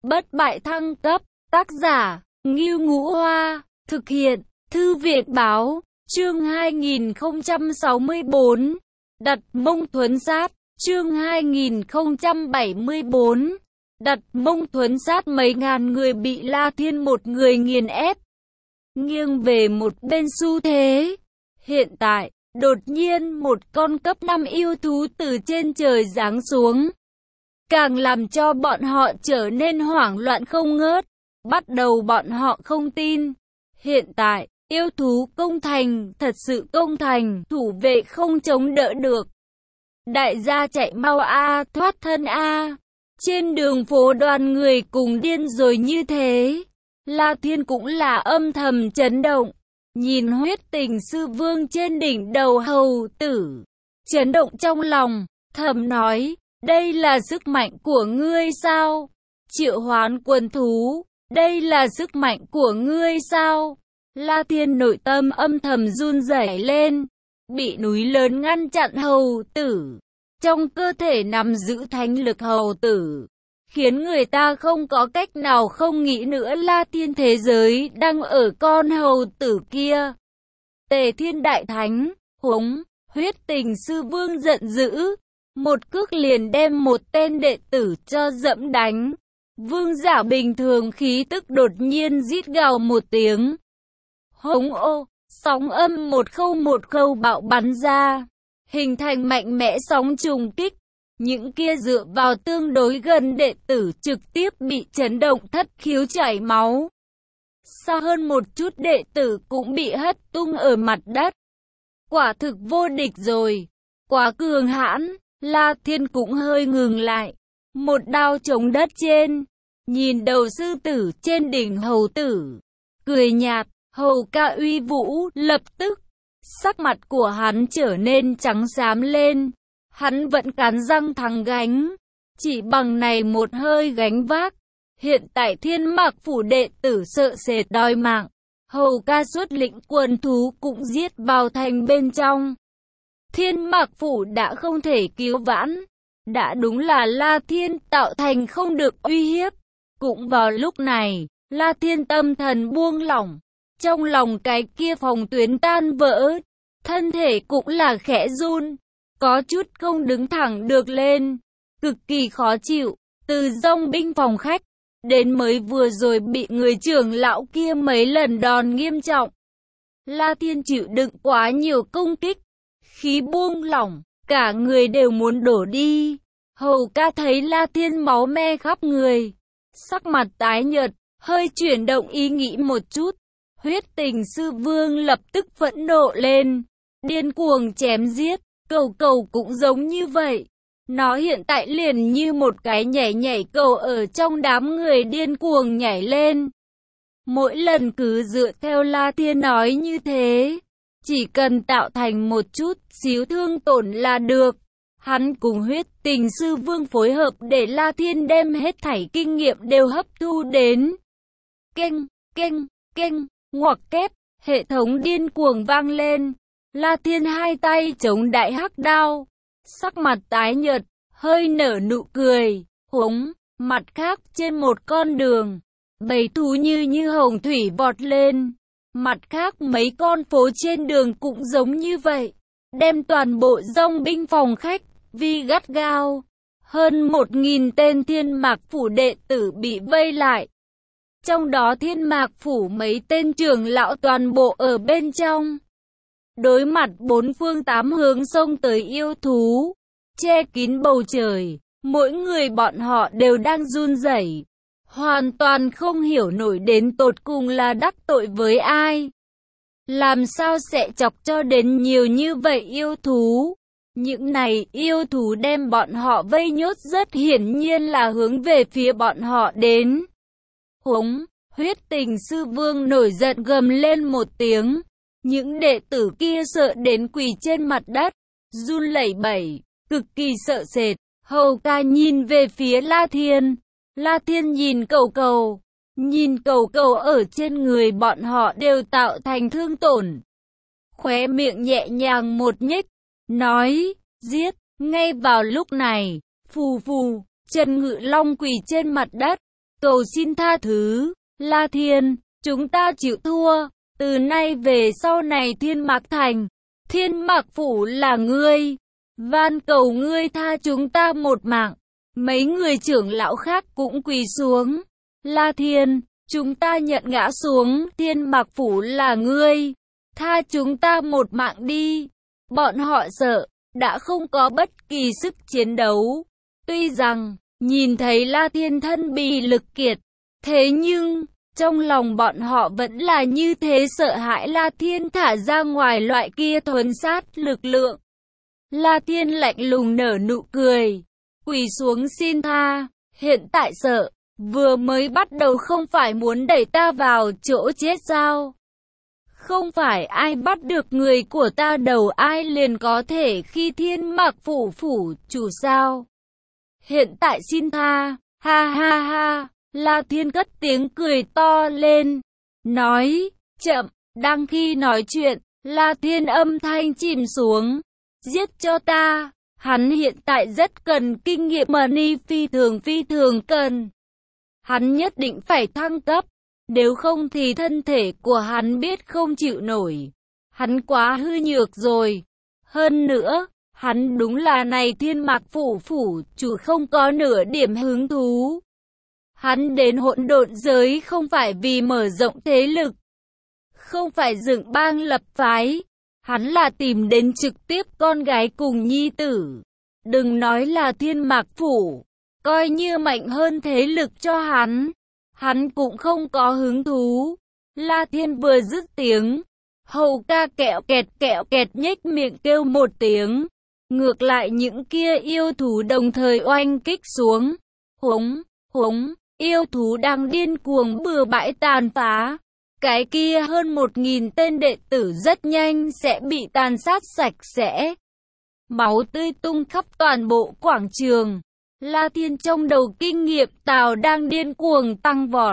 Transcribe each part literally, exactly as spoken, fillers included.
Bất bại thăng cấp, tác giả, Ngưu Ngũ Hoa, thực hiện, Thư viện báo, chương hai nghìn không trăm sáu mươi tư, đặt mông thuấn sát, chương hai nghìn không trăm bảy mươi tư, đặt mông thuấn sát. Mấy ngàn người bị La Thiên một người nghiền ép, nghiêng về một bên xu thế. Hiện tại, đột nhiên một con cấp năm yêu thú từ trên trời giáng xuống, càng làm cho bọn họ trở nên hoảng loạn không ngớt. Bắt đầu bọn họ không tin. Hiện tại, yêu thú công thành, thật sự công thành, thủ vệ không chống đỡ được. Đại gia chạy mau a, thoát thân a. Trên đường phố đoàn người cùng điên rồi như thế. La Thiên cũng là âm thầm chấn động. Nhìn huyết tình sư vương trên đỉnh đầu hầu tử, chấn động trong lòng, thầm nói, đây là sức mạnh của ngươi sao? Triệu hoán quần thú, đây là sức mạnh của ngươi sao? La Thiên nội tâm âm thầm run rẩy lên, bị núi lớn ngăn chặn hầu tử. Trong cơ thể nắm giữ thánh lực hầu tử, khiến người ta không có cách nào không nghĩ nữa La Thiên thế giới đang ở con hầu tử kia. Tề Thiên Đại Thánh, húng, huyết tình sư vương giận dữ, một cước liền đem một tên đệ tử cho dẫm đánh. Vương giả bình thường khí tức đột nhiên rít gào một tiếng. Hống ô, sóng âm một khâu một khâu bạo bắn ra, hình thành mạnh mẽ sóng trùng kích. Những kia dựa vào tương đối gần đệ tử trực tiếp bị chấn động thất khiếu chảy máu. Xa hơn một chút đệ tử cũng bị hất tung ở mặt đất. Quả thực vô địch rồi, quá cường hãn. La Thiên cũng hơi ngừng lại, một đao chống đất trên, nhìn đầu sư tử trên đỉnh hầu tử, cười nhạt. Hầu ca uy vũ, lập tức sắc mặt của hắn trở nên trắng xám lên. Hắn vẫn cắn răng thắng gánh, chỉ bằng này một hơi gánh vác. Hiện tại Thiên Mạc phủ đệ tử sợ sệt đòi mạng, hầu ca xuất lĩnh quần thú cũng giết vào thành bên trong. Thiên Mạc phủ đã không thể cứu vãn, đã đúng là La Thiên tạo thành không được uy hiếp. Cũng vào lúc này, La Thiên tâm thần buông lỏng, trong lòng cái kia phòng tuyến tan vỡ, thân thể cũng là khẽ run, có chút không đứng thẳng được lên, cực kỳ khó chịu. Từ dòng binh phòng khách đến mới vừa rồi bị người trưởng lão kia mấy lần đòn nghiêm trọng, La Thiên chịu đựng quá nhiều công kích, khí buông lỏng, cả người đều muốn đổ đi. Hầu ca thấy La Thiên máu me khắp người, sắc mặt tái nhợt, hơi chuyển động ý nghĩ một chút. Huyết tình sư vương lập tức phẫn nộ lên, điên cuồng chém giết. Cầu cầu cũng giống như vậy, nó hiện tại liền như một cái nhảy nhảy cầu ở trong đám người điên cuồng nhảy lên. Mỗi lần cứ dựa theo La Thiên nói như thế, chỉ cần tạo thành một chút xíu thương tổn là được. Hắn cùng huyết tình sư vương phối hợp để La Thiên đem hết thảy kinh nghiệm đều hấp thu đến. Keng, keng, keng, ngoặc kép, hệ thống điên cuồng vang lên. La Thiên hai tay chống đại hắc đao, sắc mặt tái nhợt, hơi nở nụ cười. Húng, mặt khác trên một con đường, bầy thú như như hồng thủy vọt lên. Mặt khác mấy con phố trên đường cũng giống như vậy, đem toàn bộ dòng binh phòng khách vi gắt gao. Hơn một nghìn tên Thiên Mạc phủ đệ tử bị vây lại, trong đó Thiên Mạc phủ mấy tên trưởng lão toàn bộ ở bên trong. Đối mặt bốn phương tám hướng xông tới yêu thú, che kín bầu trời, mỗi người bọn họ đều đang run rẩy, hoàn toàn không hiểu nổi đến tột cùng là đắc tội với ai. Làm sao sẽ chọc cho đến nhiều như vậy yêu thú? Những này yêu thú đem bọn họ vây nhốt rất hiển nhiên là hướng về phía bọn họ đến. Húng, huyết tình sư vương nổi giận gầm lên một tiếng. Những đệ tử kia sợ đến quỳ trên mặt đất, run lẩy bẩy, cực kỳ sợ sệt. Hầu ca nhìn về phía La Thiên. La Thiên nhìn cầu cầu, nhìn cầu cầu ở trên người bọn họ đều tạo thành thương tổn. Khóe miệng nhẹ nhàng một nhếch, nói, giết. Ngay vào lúc này, phù phù, Trần Ngự Long quỳ trên mặt đất, cầu xin tha thứ, La Thiên, chúng ta chịu thua, từ nay về sau này Thiên Mạc Thành, Thiên Mạc Phủ là ngươi, van cầu ngươi tha chúng ta một mạng. Mấy người trưởng lão khác cũng quỳ xuống, La Thiên, chúng ta nhận ngã xuống, Thiên Mạc Phủ là ngươi, tha chúng ta một mạng đi. Bọn họ sợ, đã không có bất kỳ sức chiến đấu. Tuy rằng, nhìn thấy La Thiên thân bị lực kiệt, thế nhưng, trong lòng bọn họ vẫn là như thế sợ hãi La Thiên thả ra ngoài loại kia thuần sát lực lượng. La Thiên lạnh lùng nở nụ cười, quỳ xuống xin tha, hiện tại sợ, vừa mới bắt đầu không phải muốn đẩy ta vào chỗ chết sao? Không phải ai bắt được người của ta đầu ai liền có thể khi Thiên Mạc Phủ phủ chủ sao? Hiện tại xin tha, ha ha ha, La Thiên cất tiếng cười to lên, nói, chậm, đang khi nói chuyện, La Thiên âm thanh chìm xuống, giết cho ta, hắn hiện tại rất cần kinh nghiệm money phi thường phi thường cần. Hắn nhất định phải thăng cấp, nếu không thì thân thể của hắn biết không chịu nổi. Hắn quá hư nhược rồi. Hơn nữa, hắn đúng là này Thiên Mạc Phủ phủ chủ không có nửa điểm hứng thú. Hắn đến hỗn độn giới không phải vì mở rộng thế lực, không phải dựng bang lập phái, hắn là tìm đến trực tiếp con gái cùng nhi tử. Đừng nói là Thiên Mạc Phủ, coi như mạnh hơn thế lực cho hắn, hắn cũng không có hứng thú. La Thiên vừa dứt tiếng, hầu ca kẹo kẹt kẹo kẹt nhếch miệng kêu một tiếng. Ngược lại những kia yêu thú đồng thời oanh kích xuống. Húng, húng, yêu thú đang điên cuồng bừa bãi tàn phá. Cái kia hơn một nghìn tên đệ tử rất nhanh sẽ bị tàn sát sạch sẽ. Máu tươi tung khắp toàn bộ quảng trường. La Thiên trong đầu kinh nghiệm tào đang điên cuồng tăng vọt.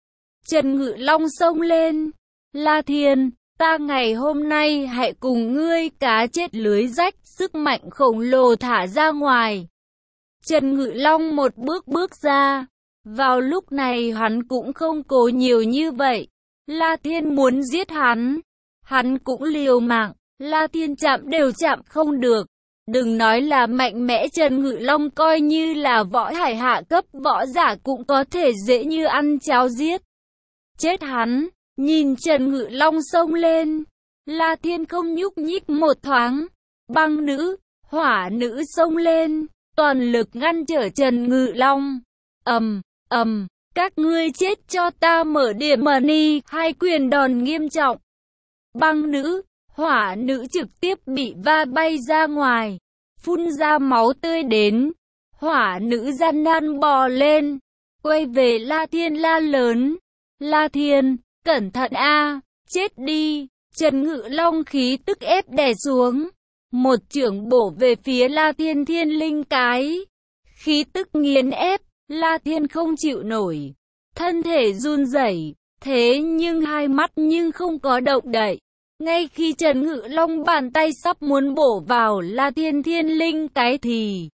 Trần Ngự Long xông lên. La Thiên, ta ngày hôm nay hãy cùng ngươi cá chết lưới rách, sức mạnh khổng lồ thả ra ngoài. Trần Ngự Long một bước bước ra. Vào lúc này hắn cũng không cố nhiều như vậy. La Thiên muốn giết hắn, hắn cũng liều mạng, La Thiên chạm đều chạm không được. Đừng nói là mạnh mẽ, Trần Ngự Long coi như là võ hải hạ cấp võ giả cũng có thể dễ như ăn cháo giết. Chết hắn, nhìn Trần Ngự Long xông lên, La Thiên không nhúc nhích một thoáng. Băng nữ, hỏa nữ xông lên, toàn lực ngăn trở Trần Ngự Long. Ầm, ầm, các ngươi chết cho ta, mở điểm money, hai quyền đòn nghiêm trọng. Băng nữ, hỏa nữ trực tiếp bị va bay ra ngoài, phun ra máu tươi đến. Hỏa nữ gian nan bò lên, quay về La Thiên la lớn. La Thiên, cẩn thận a, chết đi. Trần Ngự Long khí tức ép đè xuống, một chưởng bổ về phía La Thiên thiên linh cái. Khí tức nghiền ép, La Thiên không chịu nổi, thân thể run rẩy, thế nhưng hai mắt nhưng không có động đậy. Ngay khi Trần Ngự Long bàn tay sắp muốn bổ vào La Thiên thiên linh cái thì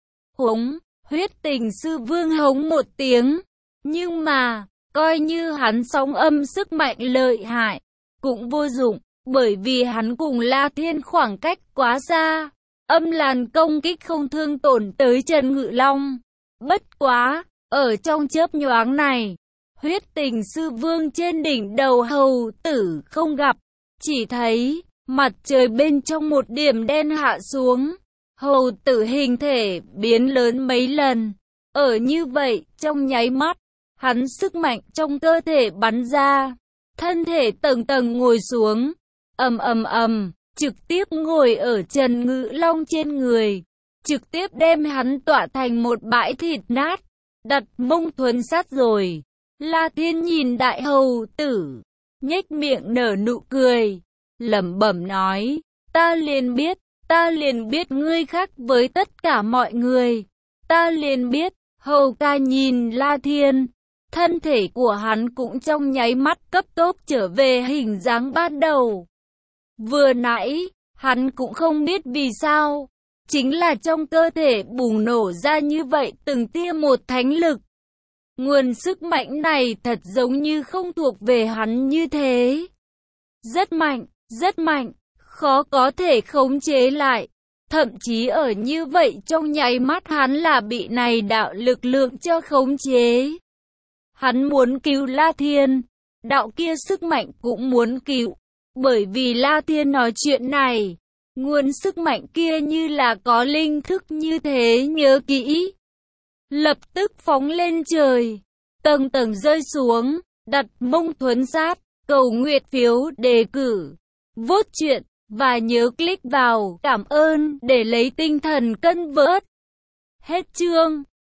hống, huyết tình sư vương hống một tiếng. Nhưng mà, coi như hắn sóng âm sức mạnh lợi hại, cũng vô dụng, bởi vì hắn cùng La Thiên khoảng cách quá xa. Âm làn công kích không thương tổn tới Trần Ngự Long. Bất quá, ở trong chớp nhoáng này, huyết tình sư vương trên đỉnh đầu hầu tử không gặp. Chỉ thấy, mặt trời bên trong một điểm đen hạ xuống. Hầu tử hình thể biến lớn mấy lần. Ở như vậy, trong nháy mắt, hắn sức mạnh trong cơ thể bắn ra. Thân thể tầng tầng ngồi xuống. Ầm ầm ầm, trực tiếp ngồi ở Trần Ngự Long trên người. Trực tiếp đem hắn tỏa thành một bãi thịt nát. Đặt mông thuần sát rồi. La Thiên nhìn đại hầu tử, nhếch miệng nở nụ cười, lẩm bẩm nói, ta liền biết, ta liền biết ngươi khác với tất cả mọi người. Ta liền biết. Hầu ca nhìn La Thiên, thân thể của hắn cũng trong nháy mắt cấp tốc trở về hình dáng ban đầu. Vừa nãy, hắn cũng không biết vì sao, chính là trong cơ thể bùng nổ ra như vậy từng tia một thánh lực. Nguồn sức mạnh này thật giống như không thuộc về hắn như thế. Rất mạnh, rất mạnh, khó có thể khống chế lại. Thậm chí ở như vậy trong nháy mắt hắn là bị này đạo lực lượng cho khống chế. Hắn muốn cứu La Thiên, đạo kia sức mạnh cũng muốn cứu. Bởi vì La Thiên nói chuyện này, nguồn sức mạnh kia như là có linh thức như thế nhớ kỹ. Lập tức phóng lên trời, tầng tầng rơi xuống, đặt mông thuấn sát, cầu nguyện phiếu đề cử, vote chuyện, và nhớ click vào cảm ơn để lấy tinh thần cân bớt. Hết chương.